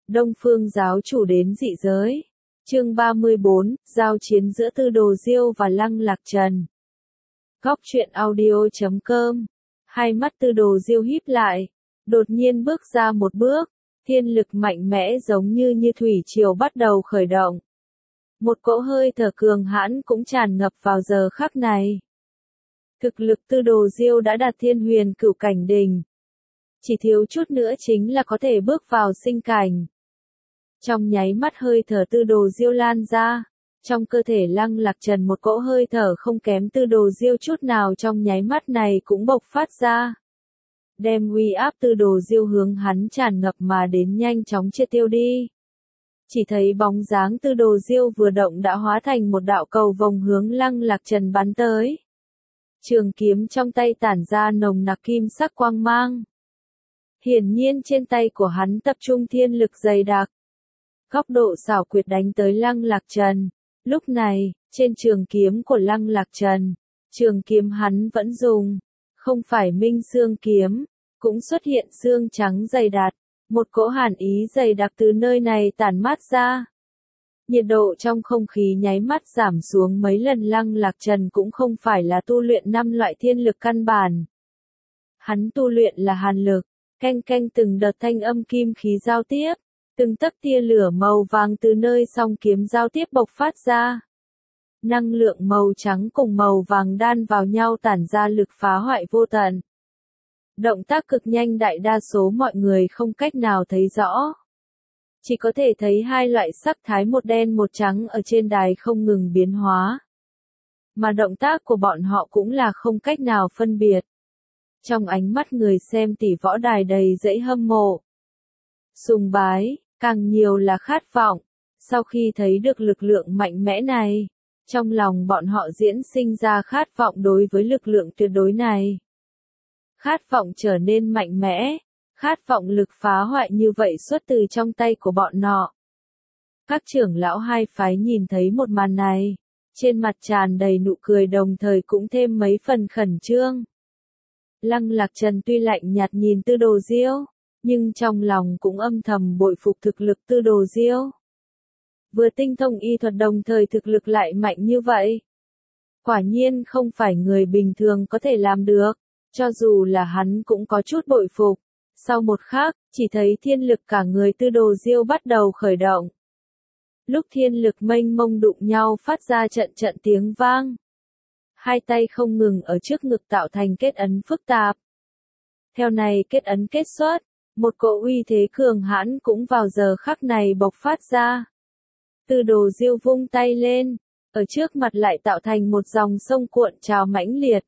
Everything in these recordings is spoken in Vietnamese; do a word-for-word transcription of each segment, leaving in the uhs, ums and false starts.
Đông Phương giáo chủ đến dị giới. Chương ba mươi bốn, giao chiến giữa Tư Đồ Diêu và Lăng Lạc Trần. Góc truyện audio chấm com. Hai mắt Tư Đồ Diêu híp lại, đột nhiên bước ra một bước, thiên lực mạnh mẽ giống như như thủy triều bắt đầu khởi động. Một cỗ hơi thở cường hãn cũng tràn ngập vào giờ khắc này. Thực lực Tư Đồ Diêu đã đạt thiên huyền cửu cảnh đỉnh. Chỉ thiếu chút nữa chính là có thể bước vào sinh cảnh. Trong nháy mắt hơi thở Tư Đồ Diêu lan ra, trong cơ thể Lăng Lạc Trần một cỗ hơi thở không kém Tư Đồ Diêu chút nào trong nháy mắt này cũng bộc phát ra. Đem uy áp Tư Đồ Diêu hướng hắn tràn ngập mà đến nhanh chóng triệt tiêu đi. Chỉ thấy bóng dáng Tư Đồ Diêu vừa động đã hóa thành một đạo cầu vồng hướng Lăng Lạc Trần bắn tới. Trường kiếm trong tay tản ra nồng nặc kim sắc quang mang. Hiển nhiên trên tay của hắn tập trung thiên lực dày đặc. Góc độ xảo quyệt đánh tới Lăng Lạc Trần. Lúc này, trên trường kiếm của Lăng Lạc Trần, trường kiếm hắn vẫn dùng, không phải minh xương kiếm, cũng xuất hiện xương trắng dày đặc, một cỗ hàn ý dày đặc từ nơi này tản mát ra. Nhiệt độ trong không khí nháy mắt giảm xuống mấy lần. Lăng Lạc Trần cũng không phải là tu luyện năm loại thiên lực căn bản. Hắn tu luyện là hàn lực, canh canh từng đợt thanh âm kim khí giao tiếp. Từng tấc tia lửa màu vàng từ nơi song kiếm giao tiếp bộc phát ra. Năng lượng màu trắng cùng màu vàng đan vào nhau tản ra lực phá hoại vô tận. Động tác cực nhanh đại đa số mọi người không cách nào thấy rõ. Chỉ có thể thấy hai loại sắc thái một đen một trắng ở trên đài không ngừng biến hóa. Mà động tác của bọn họ cũng là không cách nào phân biệt. Trong ánh mắt người xem tỷ võ đài đầy dẫy hâm mộ. Sùng bái. Càng nhiều là khát vọng, sau khi thấy được lực lượng mạnh mẽ này, trong lòng bọn họ diễn sinh ra khát vọng đối với lực lượng tuyệt đối này. Khát vọng trở nên mạnh mẽ, khát vọng lực phá hoại như vậy xuất từ trong tay của bọn họ. Các trưởng lão hai phái nhìn thấy một màn này, trên mặt tràn đầy nụ cười đồng thời cũng thêm mấy phần khẩn trương. Lăng Lạc Trần tuy lạnh nhạt nhìn Tư Đồ Diêu, nhưng trong lòng cũng âm thầm bội phục thực lực Tư Đồ Diêu. Vừa tinh thông y thuật đồng thời thực lực lại mạnh như vậy. Quả nhiên không phải người bình thường có thể làm được, cho dù là hắn cũng có chút bội phục. Sau một khắc, chỉ thấy thiên lực cả người Tư Đồ Diêu bắt đầu khởi động. Lúc thiên lực mênh mông đụng nhau phát ra trận trận tiếng vang. Hai tay không ngừng ở trước ngực tạo thành kết ấn phức tạp. Theo này kết ấn kết xuất, một cỗ uy thế cường hãn cũng vào giờ khắc này bộc phát ra. Tư Đồ Diêu vung tay lên, ở trước mặt lại tạo thành một dòng sông cuộn trào mãnh liệt.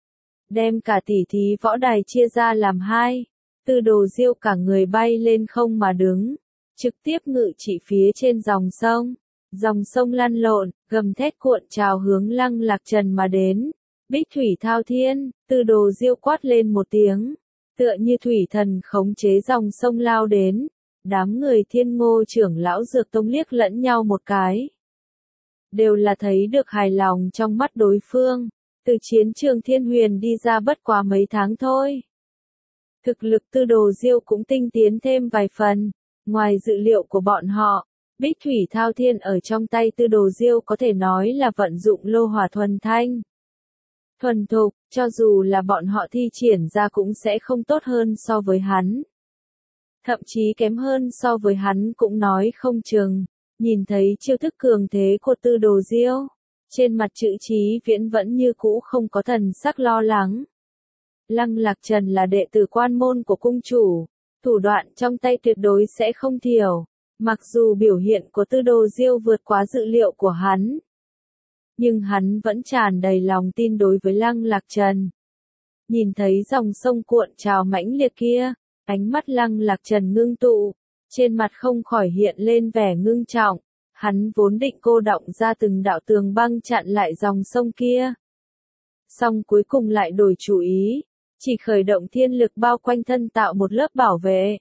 Đem cả tỉ thí võ đài chia ra làm hai, Tư Đồ Diêu cả người bay lên không mà đứng, trực tiếp ngự trị phía trên dòng sông. Dòng sông lăn lộn, gầm thét cuộn trào hướng Lăng Lạc Trần mà đến. Bích thủy thao thiên, Tư Đồ Diêu quát lên một tiếng. Tựa như thủy thần khống chế dòng sông lao đến, đám người Thiên Ngô trưởng lão Dược Tông liếc lẫn nhau một cái. Đều là thấy được hài lòng trong mắt đối phương, từ chiến trường Thiên Huyền đi ra bất quá mấy tháng thôi. Thực lực Tư Đồ Diêu cũng tinh tiến thêm vài phần, ngoài dự liệu của bọn họ, Bích thủy thao thiên ở trong tay Tư Đồ Diêu có thể nói là vận dụng lô hỏa thuần thanh. Thuần thục, cho dù là bọn họ thi triển ra cũng sẽ không tốt hơn so với hắn. Thậm chí kém hơn so với hắn cũng nói không chừng. Nhìn thấy chiêu thức cường thế của Tư Đồ Diêu, trên mặt Trữ Chí Viễn vẫn như cũ không có thần sắc lo lắng. Lăng Lạc Trần là đệ tử quan môn của cung chủ, thủ đoạn trong tay tuyệt đối sẽ không thiểu. Mặc dù biểu hiện của Tư Đồ Diêu vượt quá dự liệu của hắn, nhưng hắn vẫn tràn đầy lòng tin đối với Lăng Lạc Trần. Nhìn thấy dòng sông cuộn trào mãnh liệt kia, ánh mắt Lăng Lạc Trần ngưng tụ, trên mặt không khỏi hiện lên vẻ ngưng trọng. Hắn vốn định cô đọng ra từng đạo tường băng chặn lại dòng sông kia. Song cuối cùng lại đổi chủ ý, chỉ khởi động thiên lực bao quanh thân tạo một lớp bảo vệ.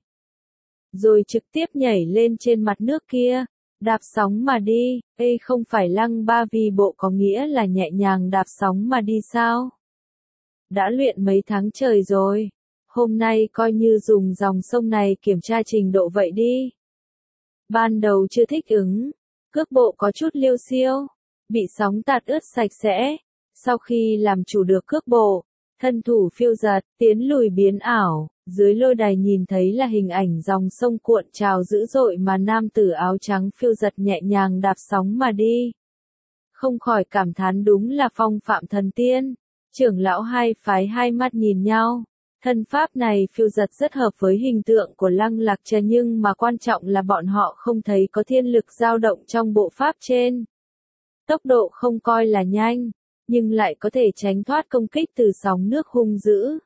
Rồi trực tiếp nhảy lên trên mặt nước kia. Đạp sóng mà đi, ê không phải Lăng Ba Vi bộ có nghĩa là nhẹ nhàng đạp sóng mà đi sao? Đã luyện mấy tháng trời rồi, hôm nay coi như dùng dòng sông này kiểm tra trình độ vậy đi. Ban đầu chưa thích ứng, cước bộ có chút liêu xiêu, bị sóng tạt ướt sạch sẽ. Sau khi làm chủ được cước bộ, thân thủ phiêu giật, tiến lùi biến ảo, dưới lôi đài nhìn thấy là hình ảnh dòng sông cuộn trào dữ dội mà nam tử áo trắng phiêu giật nhẹ nhàng đạp sóng mà đi. Không khỏi cảm thán đúng là phong phạm thần tiên. Trưởng lão hai phái hai mắt nhìn nhau. Thân pháp này phiêu giật rất hợp với hình tượng của Lăng Lạc Trần, nhưng mà quan trọng là bọn họ không thấy có thiên lực dao động trong bộ pháp trên. Tốc độ không coi là nhanh, nhưng lại có thể tránh thoát công kích từ sóng nước hung dữ.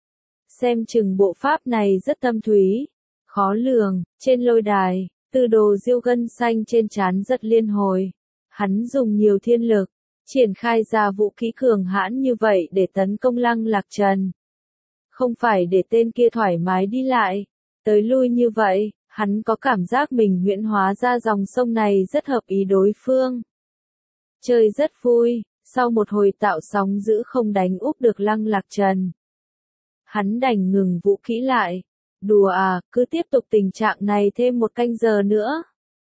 Xem chừng bộ pháp này rất thâm thúy, khó lường. Trên lôi đài, Tư Đồ Diêu gân xanh trên trán rất liên hồi. Hắn dùng nhiều thiên lực, triển khai ra vũ khí cường hãn như vậy để tấn công Lăng Lạc Trần. Không phải để tên kia thoải mái đi lại, tới lui như vậy, hắn có cảm giác mình huyễn hóa ra dòng sông này rất hợp ý đối phương. Chơi rất vui, sau một hồi tạo sóng dữ không đánh úp được Lăng Lạc Trần. Hắn đành ngừng vũ khí lại. Đùa à, cứ tiếp tục tình trạng này thêm một canh giờ nữa.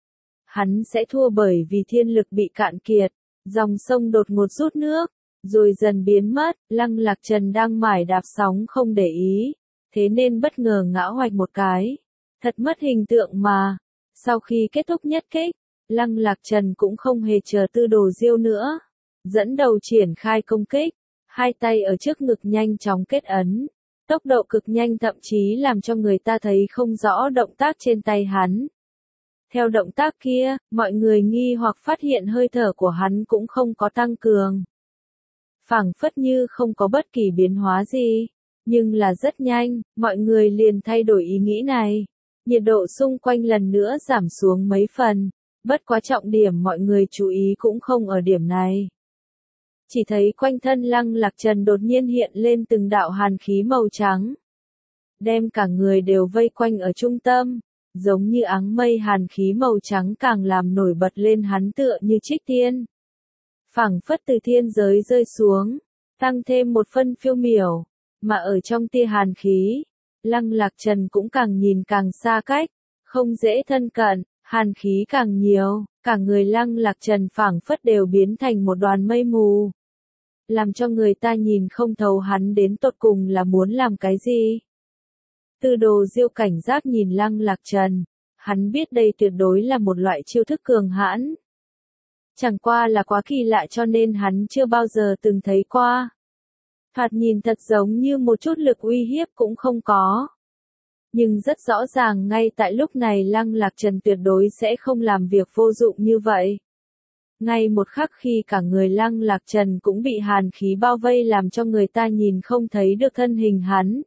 Hắn sẽ thua bởi vì thiên lực bị cạn kiệt, dòng sông đột ngột rút nước, rồi dần biến mất. Lăng Lạc Trần đang mải đạp sóng không để ý, thế nên bất ngờ ngã hoạch một cái. Thật mất hình tượng mà. Sau khi kết thúc nhất kích, Lăng Lạc Trần cũng không hề chờ Tư Đồ Diêu nữa. Dẫn đầu triển khai công kích, hai tay ở trước ngực nhanh chóng kết ấn. Tốc độ cực nhanh thậm chí làm cho người ta thấy không rõ động tác trên tay hắn. Theo động tác kia, mọi người nghi hoặc phát hiện hơi thở của hắn cũng không có tăng cường. Phảng phất như không có bất kỳ biến hóa gì, nhưng là rất nhanh, mọi người liền thay đổi ý nghĩ này. Nhiệt độ xung quanh lần nữa giảm xuống mấy phần, bất quá trọng điểm mọi người chú ý cũng không ở điểm này. Chỉ thấy quanh thân Lăng Lạc Trần đột nhiên hiện lên từng đạo hàn khí màu trắng. Đem cả người đều vây quanh ở trung tâm, giống như áng mây hàn khí màu trắng càng làm nổi bật lên hắn tựa như trích tiên. Phảng phất từ thiên giới rơi xuống, tăng thêm một phân phiêu miểu, mà ở trong tia hàn khí, Lăng Lạc Trần cũng càng nhìn càng xa cách, không dễ thân cận, hàn khí càng nhiều, cả người Lăng Lạc Trần phảng phất đều biến thành một đoàn mây mù. Làm cho người ta nhìn không thấu hắn đến tột cùng là muốn làm cái gì. Tư Đồ Diêu cảnh giác nhìn Lăng Lạc Trần, hắn biết đây tuyệt đối là một loại chiêu thức cường hãn. Chẳng qua là quá kỳ lạ cho nên hắn chưa bao giờ từng thấy qua. Thoạt nhìn thật giống như một chút lực uy hiếp cũng không có. Nhưng rất rõ ràng ngay tại lúc này Lăng Lạc Trần tuyệt đối sẽ không làm việc vô dụng như vậy. Ngay một khắc khi cả người Lăng Lạc Trần cũng bị hàn khí bao vây làm cho người ta nhìn không thấy được thân hình hắn.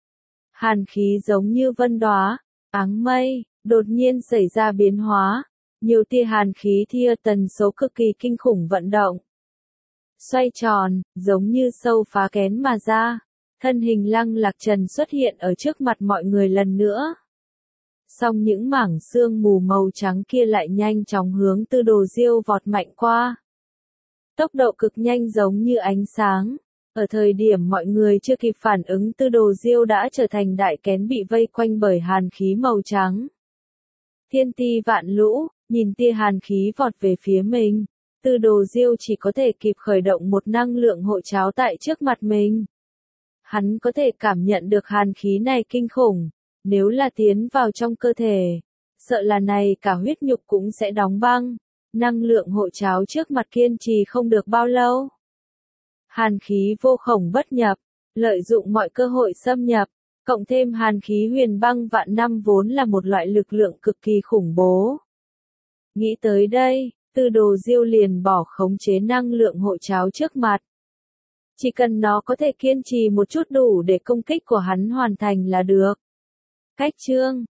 Hàn khí giống như vân đóa, áng mây, đột nhiên xảy ra biến hóa. Nhiều tia hàn khí thia tần số cực kỳ kinh khủng vận động. Xoay tròn, giống như sâu phá kén mà ra. Thân hình Lăng Lạc Trần xuất hiện ở trước mặt mọi người lần nữa. Song những mảng sương mù màu trắng kia lại nhanh chóng hướng Tư Đồ Diêu vọt mạnh qua. Tốc độ cực nhanh giống như ánh sáng. Ở thời điểm mọi người chưa kịp phản ứng, Tư Đồ Diêu đã trở thành đại kén bị vây quanh bởi hàn khí màu trắng. Thiên ti vạn lũ, nhìn tia hàn khí vọt về phía mình. Tư Đồ Diêu chỉ có thể kịp khởi động một năng lượng hộ cháo tại trước mặt mình. Hắn có thể cảm nhận được hàn khí này kinh khủng. Nếu là tiến vào trong cơ thể, sợ là này cả huyết nhục cũng sẽ đóng băng. Năng lượng hộ cháo trước mặt kiên trì không được bao lâu. Hàn khí vô khổng bất nhập, lợi dụng mọi cơ hội xâm nhập, cộng thêm hàn khí huyền băng vạn năm vốn là một loại lực lượng cực kỳ khủng bố. Nghĩ tới đây, Tư Đồ Diêu liền bỏ khống chế năng lượng hộ cháo trước mặt. Chỉ cần nó có thể kiên trì một chút đủ để công kích của hắn hoàn thành là được. Cách chương